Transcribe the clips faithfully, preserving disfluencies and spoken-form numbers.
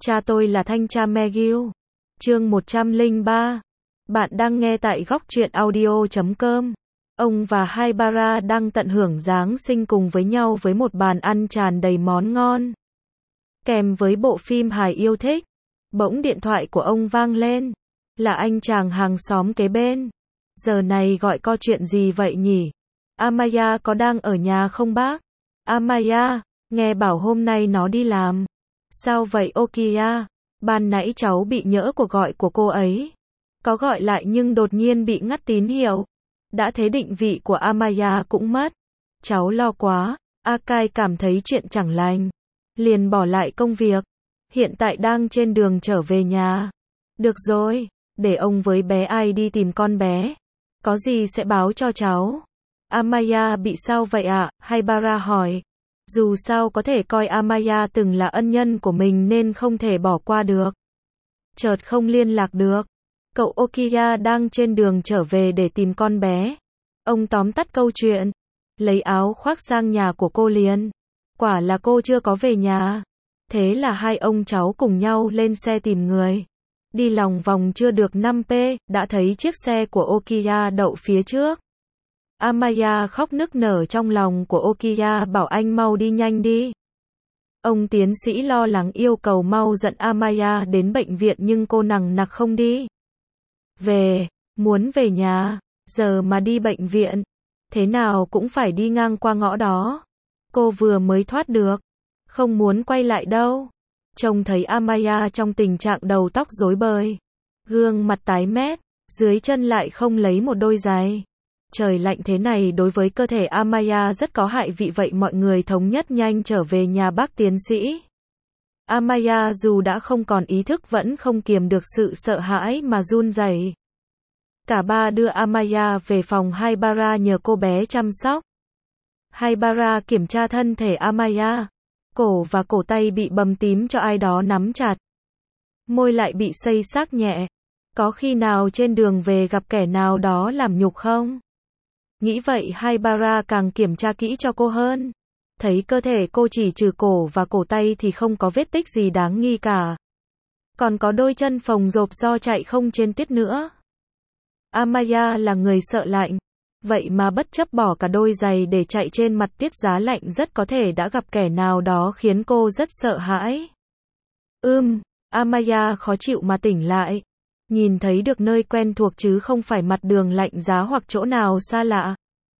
Cha tôi là thanh tra McGill. Chương một trăm lẻ ba. Bạn đang nghe tại góc truyện audio chấm com. Ông và Haibara đang tận hưởng Giáng sinh cùng với nhau với một bàn ăn tràn đầy món ngon. Kèm với bộ phim hài yêu thích. Bỗng điện thoại của ông vang lên. Là anh chàng hàng xóm kế bên. Giờ này gọi có chuyện gì vậy nhỉ? Amaya có đang ở nhà không bác? Amaya, nghe bảo hôm nay nó đi làm. Sao vậy Okiya? Ban nãy cháu bị nhỡ cuộc gọi của cô ấy. Có gọi lại nhưng đột nhiên bị ngắt tín hiệu. Đã thế định vị của Amaya cũng mất. Cháu lo quá. Akai cảm thấy chuyện chẳng lành. Liền bỏ lại công việc. Hiện tại đang trên đường trở về nhà. Được rồi, để ông với bé ai đi tìm con bé. Có gì sẽ báo cho cháu. Amaya bị sao vậy ạ? Haibara hỏi. Dù sao có thể coi Amaya từng là ân nhân của mình nên không thể bỏ qua được. Chợt không liên lạc được. Cậu Okiya đang trên đường trở về để tìm con bé. Ông tóm tắt câu chuyện. Lấy áo khoác sang nhà của cô liền. Quả là cô chưa có về nhà. Thế là hai ông cháu cùng nhau lên xe tìm người. Đi lòng vòng chưa được năm cây, đã thấy chiếc xe của Okiya đậu phía trước. Amaya khóc nức nở trong lòng của Okiya bảo anh mau đi nhanh đi. Ông tiến sĩ lo lắng yêu cầu mau dẫn Amaya đến bệnh viện nhưng cô nằng nặc không đi. Về, muốn về nhà, giờ mà đi bệnh viện, thế nào cũng phải đi ngang qua ngõ đó. Cô vừa mới thoát được, không muốn quay lại đâu. Trông thấy Amaya trong tình trạng đầu tóc rối bời, gương mặt tái mét, dưới chân lại không lấy một đôi giày. Trời lạnh thế này đối với cơ thể Amaya rất có hại, vì vậy mọi người thống nhất nhanh trở về nhà bác tiến sĩ. Amaya dù đã không còn ý thức vẫn không kiềm được sự sợ hãi mà run rẩy. Cả ba đưa Amaya về phòng Haibara nhờ cô bé chăm sóc. Haibara kiểm tra thân thể Amaya. Cổ và cổ tay bị bầm tím cho ai đó nắm chặt. Môi lại bị xây xát nhẹ. Có khi nào trên đường về gặp kẻ nào đó làm nhục không? Nghĩ vậy Haibara càng kiểm tra kỹ cho cô hơn. Thấy cơ thể cô chỉ trừ cổ và cổ tay thì không có vết tích gì đáng nghi cả. Còn có đôi chân phồng rộp do chạy không trên tuyết nữa. Amaya là người sợ lạnh. Vậy mà bất chấp bỏ cả đôi giày để chạy trên mặt tuyết giá lạnh, rất có thể đã gặp kẻ nào đó khiến cô rất sợ hãi. Ưm, Amaya khó chịu mà tỉnh lại. Nhìn thấy được nơi quen thuộc chứ không phải mặt đường lạnh giá hoặc chỗ nào xa lạ.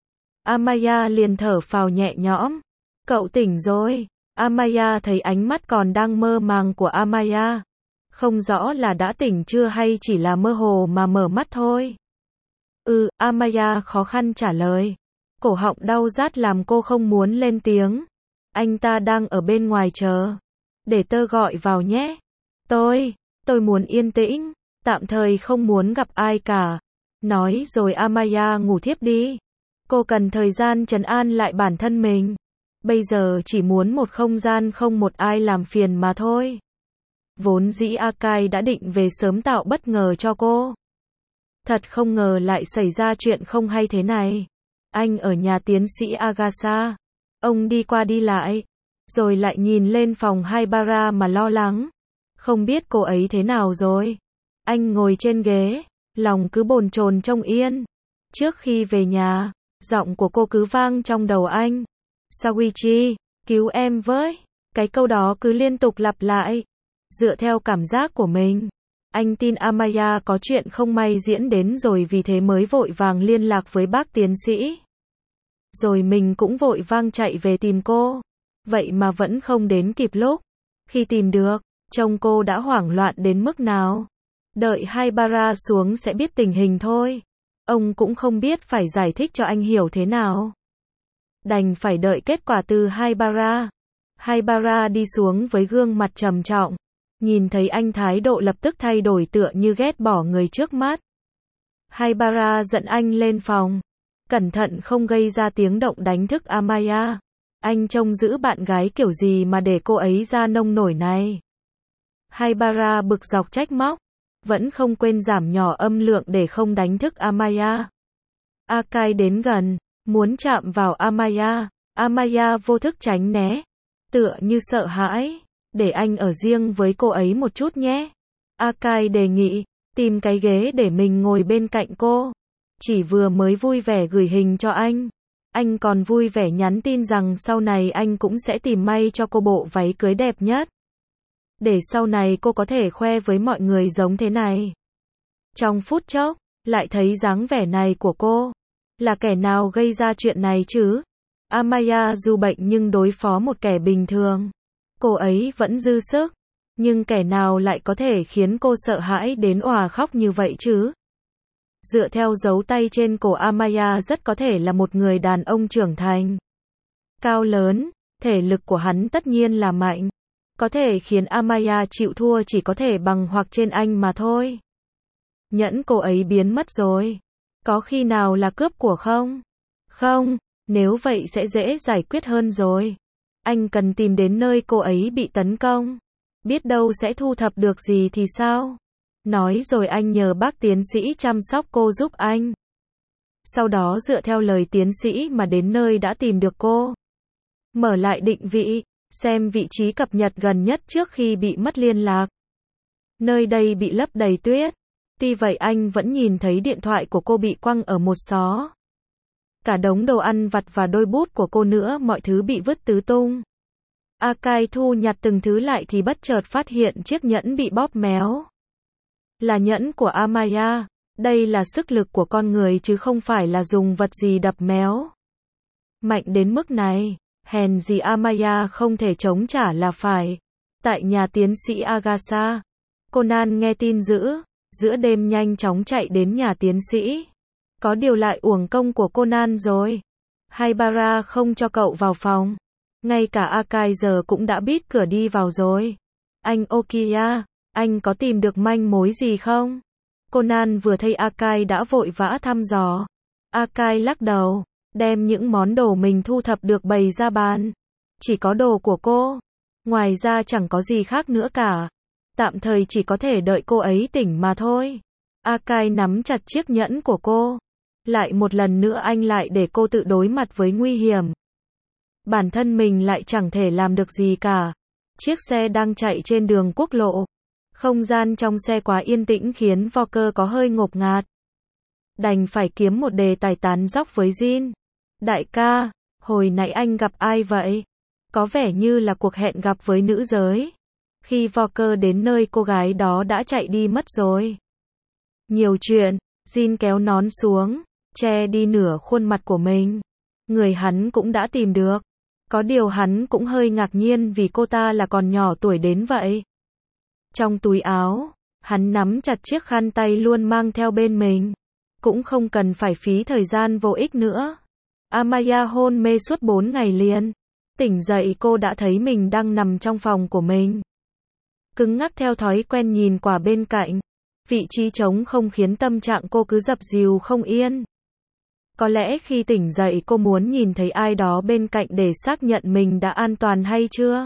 Amaya liền thở phào nhẹ nhõm. Cậu tỉnh rồi. Amaya thấy ánh mắt còn đang mơ màng của Amaya. Không rõ là đã tỉnh chưa hay chỉ là mơ hồ mà mở mắt thôi. Ừ, Amaya khó khăn trả lời. Cổ họng đau rát làm cô không muốn lên tiếng. Anh ta đang ở bên ngoài chờ. Để tớ gọi vào nhé. Tôi, tôi muốn yên tĩnh. Tạm thời không muốn gặp ai cả. Nói rồi Amaya ngủ thiếp đi. Cô cần thời gian trấn an lại bản thân mình. Bây giờ chỉ muốn một không gian không một ai làm phiền mà thôi. Vốn dĩ Akai đã định về sớm tạo bất ngờ cho cô. Thật không ngờ lại xảy ra chuyện không hay thế này. Anh ở nhà tiến sĩ Agasa. Ông đi qua đi lại. Rồi lại nhìn lên phòng Haibara mà lo lắng. Không biết cô ấy thế nào rồi. Anh ngồi trên ghế. Lòng cứ bồn chồn trông yên. Trước khi về nhà, giọng của cô cứ vang trong đầu anh. Sawichi, cứu em với. Cái câu đó cứ liên tục lặp lại. Dựa theo cảm giác của mình, anh tin Amaya có chuyện không may diễn đến rồi, vì thế mới vội vàng liên lạc với bác tiến sĩ. Rồi mình cũng vội vàng chạy về tìm cô. Vậy mà vẫn không đến kịp lúc. Khi tìm được, trông cô đã hoảng loạn đến mức nào. Đợi Haibara xuống sẽ biết tình hình thôi. Ông cũng không biết phải giải thích cho anh hiểu thế nào. Đành phải đợi kết quả từ Haibara. Haibara đi xuống với gương mặt trầm trọng. Nhìn thấy anh thái độ lập tức thay đổi, tựa như ghét bỏ người trước mắt. Haibara dẫn anh lên phòng. Cẩn thận không gây ra tiếng động đánh thức Amaya. Anh trông giữ bạn gái kiểu gì mà để cô ấy ra nông nổi này. Haibara bực dọc trách móc. Vẫn không quên giảm nhỏ âm lượng để không đánh thức Amaya. Akai đến gần, muốn chạm vào Amaya. Amaya vô thức tránh né. Tựa như sợ hãi. để anh ở riêng với cô ấy một chút nhé. Akai đề nghị, tìm cái ghế để mình ngồi bên cạnh cô. Chỉ vừa mới vui vẻ gửi hình cho anh. Anh còn vui vẻ nhắn tin rằng sau này anh cũng sẽ tìm may cho cô bộ váy cưới đẹp nhất. Để sau này cô có thể khoe với mọi người giống thế này. Trong phút chốc, lại thấy dáng vẻ này của cô. Là kẻ nào gây ra chuyện này chứ? Amaya dù bệnh nhưng đối phó một kẻ bình thường. Cô ấy vẫn dư sức. Nhưng kẻ nào lại có thể khiến cô sợ hãi đến òa khóc như vậy chứ? Dựa theo dấu tay trên cổ Amaya rất có thể là một người đàn ông trưởng thành. Cao lớn, thể lực của hắn tất nhiên là mạnh. Có thể khiến Amaya chịu thua chỉ có thể bằng hoặc trên anh mà thôi. Nhẫn cô ấy biến mất rồi. Có khi nào là cướp của không? Không, nếu vậy sẽ dễ giải quyết hơn rồi. Anh cần tìm đến nơi cô ấy bị tấn công. Biết đâu sẽ thu thập được gì thì sao? Nói rồi anh nhờ bác tiến sĩ chăm sóc cô giúp anh. Sau đó dựa theo lời tiến sĩ mà đến nơi đã tìm được cô. Mở lại định vị, xem vị trí cập nhật gần nhất trước khi bị mất liên lạc. Nơi đây bị lấp đầy tuyết. Tuy vậy anh vẫn nhìn thấy điện thoại của cô bị quăng ở một xó. Cả đống đồ ăn vặt và đôi bút của cô nữa, mọi thứ bị vứt tứ tung. Akai thu nhặt từng thứ lại thì bất chợt phát hiện chiếc nhẫn bị bóp méo. Là nhẫn của Amaya. Đây là sức lực của con người chứ không phải là dùng vật gì đập méo. Mạnh đến mức này, hèn gì Amaya không thể chống trả là phải. Tại nhà tiến sĩ Agatha, Conan nghe tin dữ, giữa đêm nhanh chóng chạy đến nhà tiến sĩ. Có điều lại uổng công của Conan rồi. Haibara không cho cậu vào phòng. Ngay cả Akai giờ cũng đã bít cửa đi vào rồi. Anh Okiya, anh có tìm được manh mối gì không? Conan vừa thấy Akai đã vội vã thăm dò. Akai lắc đầu, đem những món đồ mình thu thập được bày ra bàn. Chỉ có đồ của cô. Ngoài ra chẳng có gì khác nữa cả. Tạm thời chỉ có thể đợi cô ấy tỉnh mà thôi. Akai nắm chặt chiếc nhẫn của cô. Lại một lần nữa anh lại để cô tự đối mặt với nguy hiểm. Bản thân mình lại chẳng thể làm được gì cả. Chiếc xe đang chạy trên đường quốc lộ. Không gian trong xe quá yên tĩnh khiến Walker có hơi ngộp ngạt. Đành phải kiếm một đề tài tán dóc với Jin. Đại ca, hồi nãy anh gặp ai vậy? Có vẻ như là cuộc hẹn gặp với nữ giới. Khi Walker đến nơi cô gái đó đã chạy đi mất rồi. Nhiều chuyện, Jin kéo nón xuống, che đi nửa khuôn mặt của mình. Người hắn cũng đã tìm được. Có điều hắn cũng hơi ngạc nhiên vì cô ta là còn nhỏ tuổi đến vậy. Trong túi áo, hắn nắm chặt chiếc khăn tay luôn mang theo bên mình. Cũng không cần phải phí thời gian vô ích nữa. Amaya hôn mê suốt bốn ngày liền. Tỉnh dậy cô đã thấy mình đang nằm trong phòng của mình. Cứng ngắc theo thói quen nhìn qua bên cạnh. Vị trí trống không khiến tâm trạng cô cứ dập dìu không yên. Có lẽ khi tỉnh dậy cô muốn nhìn thấy ai đó bên cạnh để xác nhận mình đã an toàn hay chưa.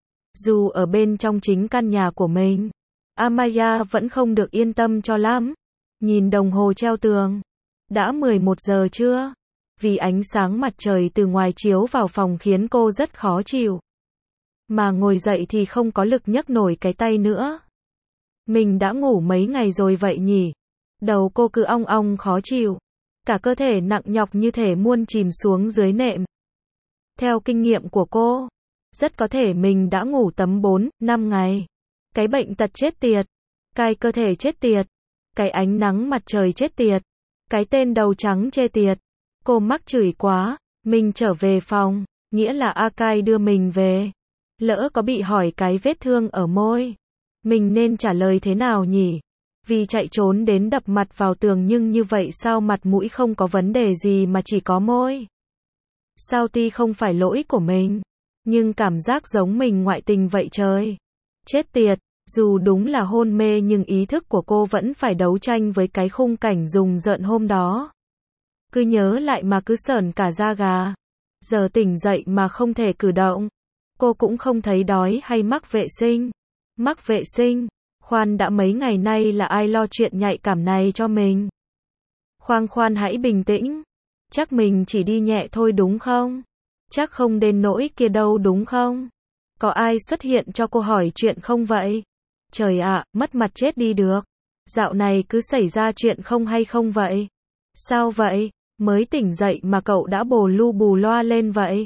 Dù ở bên trong chính căn nhà của mình, Amaya vẫn không được yên tâm cho lắm. Nhìn đồng hồ treo tường. Đã mười một giờ chưa? Vì ánh sáng mặt trời từ ngoài chiếu vào phòng khiến cô rất khó chịu. Mà ngồi dậy thì không có lực nhấc nổi cái tay nữa. Mình đã ngủ mấy ngày rồi vậy nhỉ? Đầu cô cứ ong ong khó chịu. Cả cơ thể nặng nhọc như thể muôn chìm xuống dưới nệm. Theo kinh nghiệm của cô, rất có thể mình đã ngủ tầm bốn, năm ngày. Cái bệnh tật chết tiệt. Cái cơ thể chết tiệt. Cái ánh nắng mặt trời chết tiệt. Cái tên đầu trắng chê tiệt. Cô mắc chửi quá. Mình trở về phòng. Nghĩa là Akai đưa mình về. Lỡ có bị hỏi cái vết thương ở môi. Mình nên trả lời thế nào nhỉ? Vì chạy trốn đến đập mặt vào tường nhưng như vậy sao mặt mũi không có vấn đề gì mà chỉ có môi? Sao ti không phải lỗi của mình? Nhưng cảm giác giống mình ngoại tình vậy trời. Chết tiệt, dù đúng là hôn mê nhưng ý thức của cô vẫn phải đấu tranh với cái khung cảnh rùng rợn hôm đó. Cứ nhớ lại mà cứ sởn cả da gà. Giờ tỉnh dậy mà không thể cử động. Cô cũng không thấy đói hay mắc vệ sinh. Mắc vệ sinh? Khoan đã, mấy ngày nay là ai lo chuyện nhạy cảm này cho mình? Khoan khoan hãy bình tĩnh. Chắc mình chỉ đi nhẹ thôi đúng không? Chắc không đến nỗi kia đâu đúng không? Có ai xuất hiện cho cô hỏi chuyện không vậy? Trời ạ, mất mặt chết đi được. Dạo này cứ xảy ra chuyện không hay không vậy? Sao vậy? Mới tỉnh dậy mà cậu đã bồ lu bù loa lên vậy?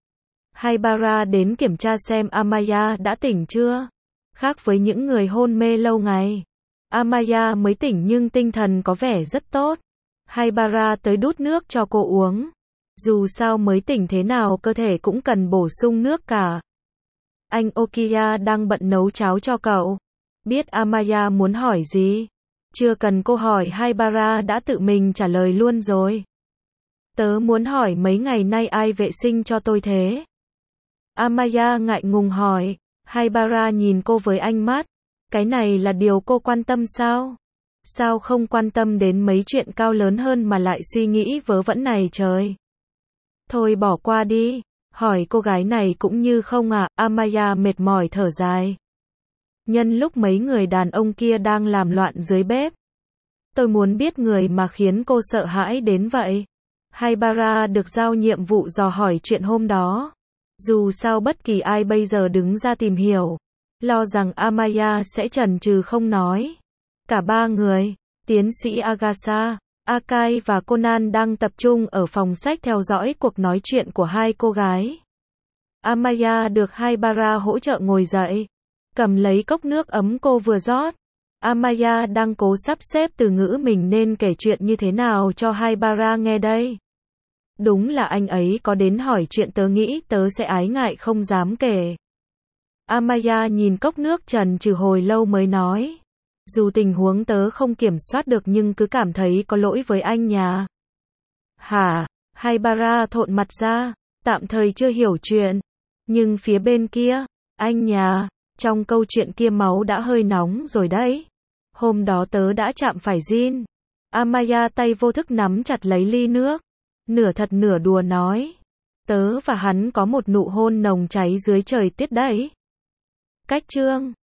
Haibara đến kiểm tra xem Amaya đã tỉnh chưa. Khác với những người hôn mê lâu ngày, Amaya mới tỉnh nhưng tinh thần có vẻ rất tốt. Haibara tới đút nước cho cô uống. Dù sao mới tỉnh thế nào cơ thể cũng cần bổ sung nước cả. Anh Okiya đang bận nấu cháo cho cậu. Biết Amaya muốn hỏi gì? Chưa cần cô hỏi, Haibara đã tự mình trả lời luôn rồi. Tớ muốn hỏi mấy ngày nay ai vệ sinh cho tôi thế? Amaya ngại ngùng hỏi. Haibara nhìn cô với ánh mắt. Cái này là điều cô quan tâm sao? Sao không quan tâm đến mấy chuyện cao lớn hơn mà lại suy nghĩ vớ vẩn này trời? Thôi bỏ qua đi. Hỏi cô gái này cũng như không à, Amaya mệt mỏi thở dài. Nhân lúc mấy người đàn ông kia đang làm loạn dưới bếp. Tôi muốn biết người mà khiến cô sợ hãi đến vậy. Haibara được giao nhiệm vụ dò hỏi chuyện hôm đó. Dù sao bất kỳ ai bây giờ đứng ra tìm hiểu, lo rằng Amaya sẽ chần chừ không nói. Cả ba người, tiến sĩ Agasha, Akai và Conan đang tập trung ở phòng sách theo dõi cuộc nói chuyện của hai cô gái. Amaya được Haibara hỗ trợ ngồi dậy, cầm lấy cốc nước ấm cô vừa rót. Amaya đang cố sắp xếp từ ngữ mình nên kể chuyện như thế nào cho Haibara nghe đây. Đúng là anh ấy có đến hỏi chuyện tớ nghĩ tớ sẽ ái ngại không dám kể. Amaya nhìn cốc nước chần chừ hồi lâu mới nói. Dù tình huống tớ không kiểm soát được nhưng cứ cảm thấy có lỗi với anh nhà. Hả? Haibara thộn mặt ra, tạm thời chưa hiểu chuyện. Nhưng phía bên kia, anh nhà, trong câu chuyện kia máu đã hơi nóng rồi đấy. Hôm đó tớ đã chạm phải Jin. Amaya tay vô thức nắm chặt lấy ly nước. Nửa thật nửa đùa nói. Tớ và hắn có một nụ hôn nồng cháy dưới trời tuyết đấy. Cách chương